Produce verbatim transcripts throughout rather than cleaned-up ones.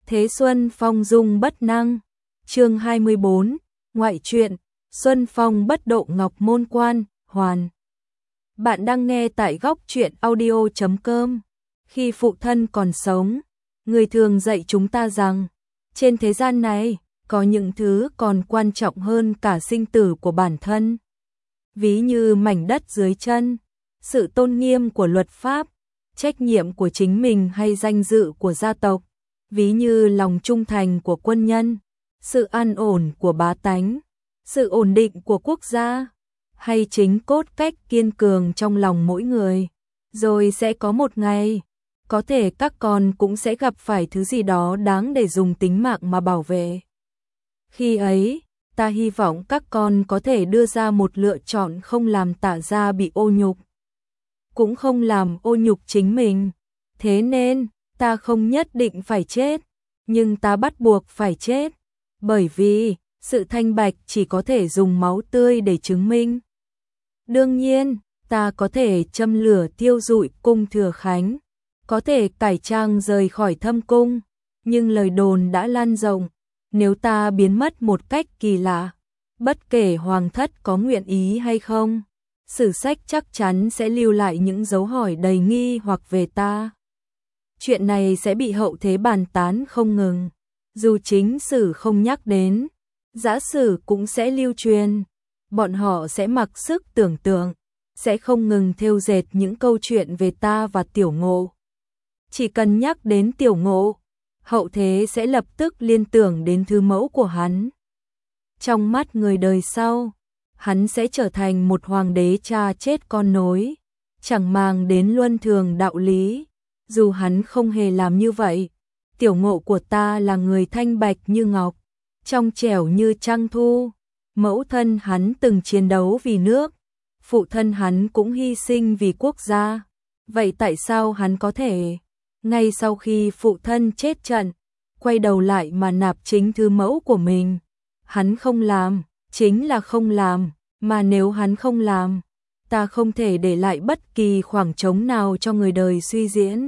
Thế Xuân Phong dung bất năng. Chương hai mươi bốn, ngoại truyện, Xuân Phong bất độ ngọc môn quan, hoàn. Bạn đang nghe tại góc truyện audio chấm com. Khi phụ thân còn sống, người thường dạy chúng ta rằng, trên thế gian này, có những thứ còn quan trọng hơn cả sinh tử của bản thân. Ví như mảnh đất dưới chân, sự tôn nghiêm của luật pháp, trách nhiệm của chính mình hay danh dự của gia tộc. Ví như lòng trung thành của quân nhân, sự an ổn của bá tánh, sự ổn định của quốc gia, hay chính cốt cách kiên cường trong lòng mỗi người. Rồi sẽ có một ngày, có thể các con cũng sẽ gặp phải thứ gì đó đáng để dùng tính mạng mà bảo vệ. Khi ấy, ta hy vọng các con có thể đưa ra một lựa chọn không làm Tạ gia bị ô nhục, cũng không làm ô nhục chính mình. Thế nên, ta không nhất định phải chết, nhưng ta bắt buộc phải chết, bởi vì sự thanh bạch chỉ có thể dùng máu tươi để chứng minh. Đương nhiên, ta có thể châm lửa thiêu rụi cung Thừa Khánh, có thể cải trang rời khỏi thâm cung, nhưng lời đồn đã lan rộng, nếu ta biến mất một cách kỳ lạ, bất kể hoàng thất có nguyện ý hay không, sử sách chắc chắn sẽ lưu lại những dấu hỏi đầy nghi hoặc về ta. Chuyện này sẽ bị hậu thế bàn tán không ngừng, dù chính sử không nhắc đến, giả sử cũng sẽ lưu truyền. Bọn họ sẽ mặc sức tưởng tượng, sẽ không ngừng thêu dệt những câu chuyện về ta và Tiểu Ngộ. Chỉ cần nhắc đến Tiểu Ngộ, hậu thế sẽ lập tức liên tưởng đến thứ mẫu của hắn. Trong mắt người đời sau, hắn sẽ trở thành một hoàng đế cha chết con nối, chẳng màng đến luân thường đạo lý. Dù hắn không hề làm như vậy, Tiểu Ngộ của ta là người thanh bạch như ngọc, trong trẻo như trăng thu. Mẫu thân hắn từng chiến đấu vì nước, phụ thân hắn cũng hy sinh vì quốc gia. Vậy tại sao hắn có thể, ngay sau khi phụ thân chết trận, quay đầu lại mà nạp chính thứ mẫu của mình? Hắn không làm, chính là không làm, mà nếu hắn không làm, ta không thể để lại bất kỳ khoảng trống nào cho người đời suy diễn.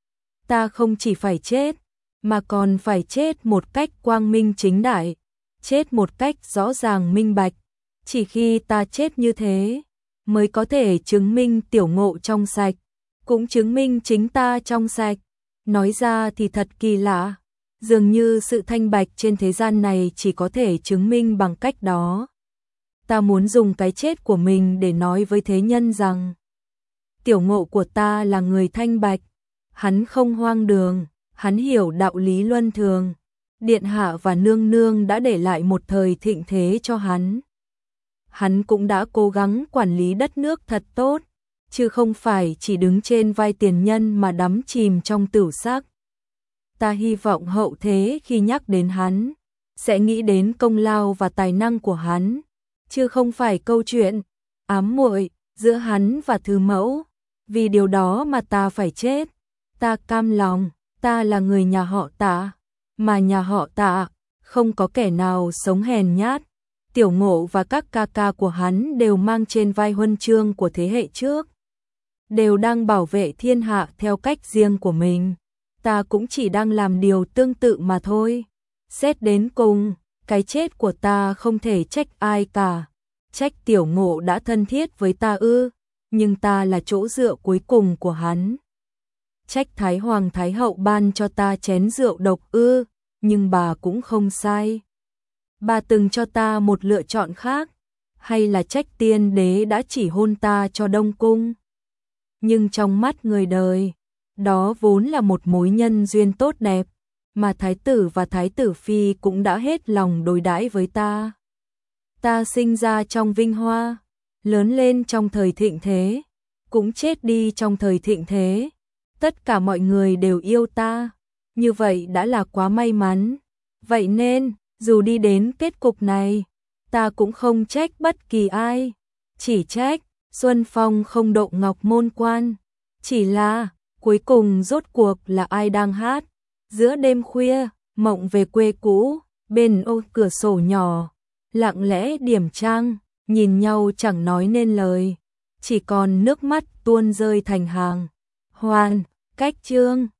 Ta không chỉ phải chết, mà còn phải chết một cách quang minh chính đại, chết một cách rõ ràng minh bạch. Chỉ khi ta chết như thế, mới có thể chứng minh Tiểu Ngộ trong sạch, cũng chứng minh chính ta trong sạch. Nói ra thì thật kỳ lạ, dường như sự thanh bạch trên thế gian này chỉ có thể chứng minh bằng cách đó. Ta muốn dùng cái chết của mình để nói với thế nhân rằng, Tiểu Ngộ của ta là người thanh bạch, hắn không hoang đường, hắn hiểu đạo lý luân thường. Điện hạ và nương nương đã để lại một thời thịnh thế cho hắn. Hắn cũng đã cố gắng quản lý đất nước thật tốt, chứ không phải chỉ đứng trên vai tiền nhân mà đắm chìm trong tửu sắc. Ta hy vọng hậu thế khi nhắc đến hắn, sẽ nghĩ đến công lao và tài năng của hắn, chứ không phải câu chuyện ám muội giữa hắn và thứ mẫu. Vì điều đó mà ta phải chết. Ta cam lòng, ta là người nhà họ Tạ, mà nhà họ Tạ không có kẻ nào sống hèn nhát. Tiểu Ngộ và các ca ca của hắn đều mang trên vai huân chương của thế hệ trước, đều đang bảo vệ thiên hạ theo cách riêng của mình. Ta cũng chỉ đang làm điều tương tự mà thôi. Xét đến cùng, cái chết của ta không thể trách ai cả. Trách Tiểu Ngộ đã thân thiết với ta ư? Nhưng ta là chỗ dựa cuối cùng của hắn. Trách Thái Hoàng Thái Hậu ban cho ta chén rượu độc ư? Nhưng bà cũng không sai. Bà từng cho ta một lựa chọn khác. Hay là trách Tiên Đế đã chỉ hôn ta cho Đông Cung? Nhưng trong mắt người đời, đó vốn là một mối nhân duyên tốt đẹp, mà Thái tử và Thái tử Phi cũng đã hết lòng đối đãi với ta. Ta sinh ra trong vinh hoa, lớn lên trong thời thịnh thế, cũng chết đi trong thời thịnh thế. Tất cả mọi người đều yêu ta, như vậy đã là quá may mắn. Vậy nên, dù đi đến kết cục này, ta cũng không trách bất kỳ ai, chỉ trách Xuân Phong không độ ngọc môn quan. Chỉ là, cuối cùng rốt cuộc là ai đang hát? Giữa đêm khuya, mộng về quê cũ, bên ô cửa sổ nhỏ, lặng lẽ điểm trang, nhìn nhau chẳng nói nên lời, chỉ còn nước mắt tuôn rơi thành hàng. Hoàn, cách chương.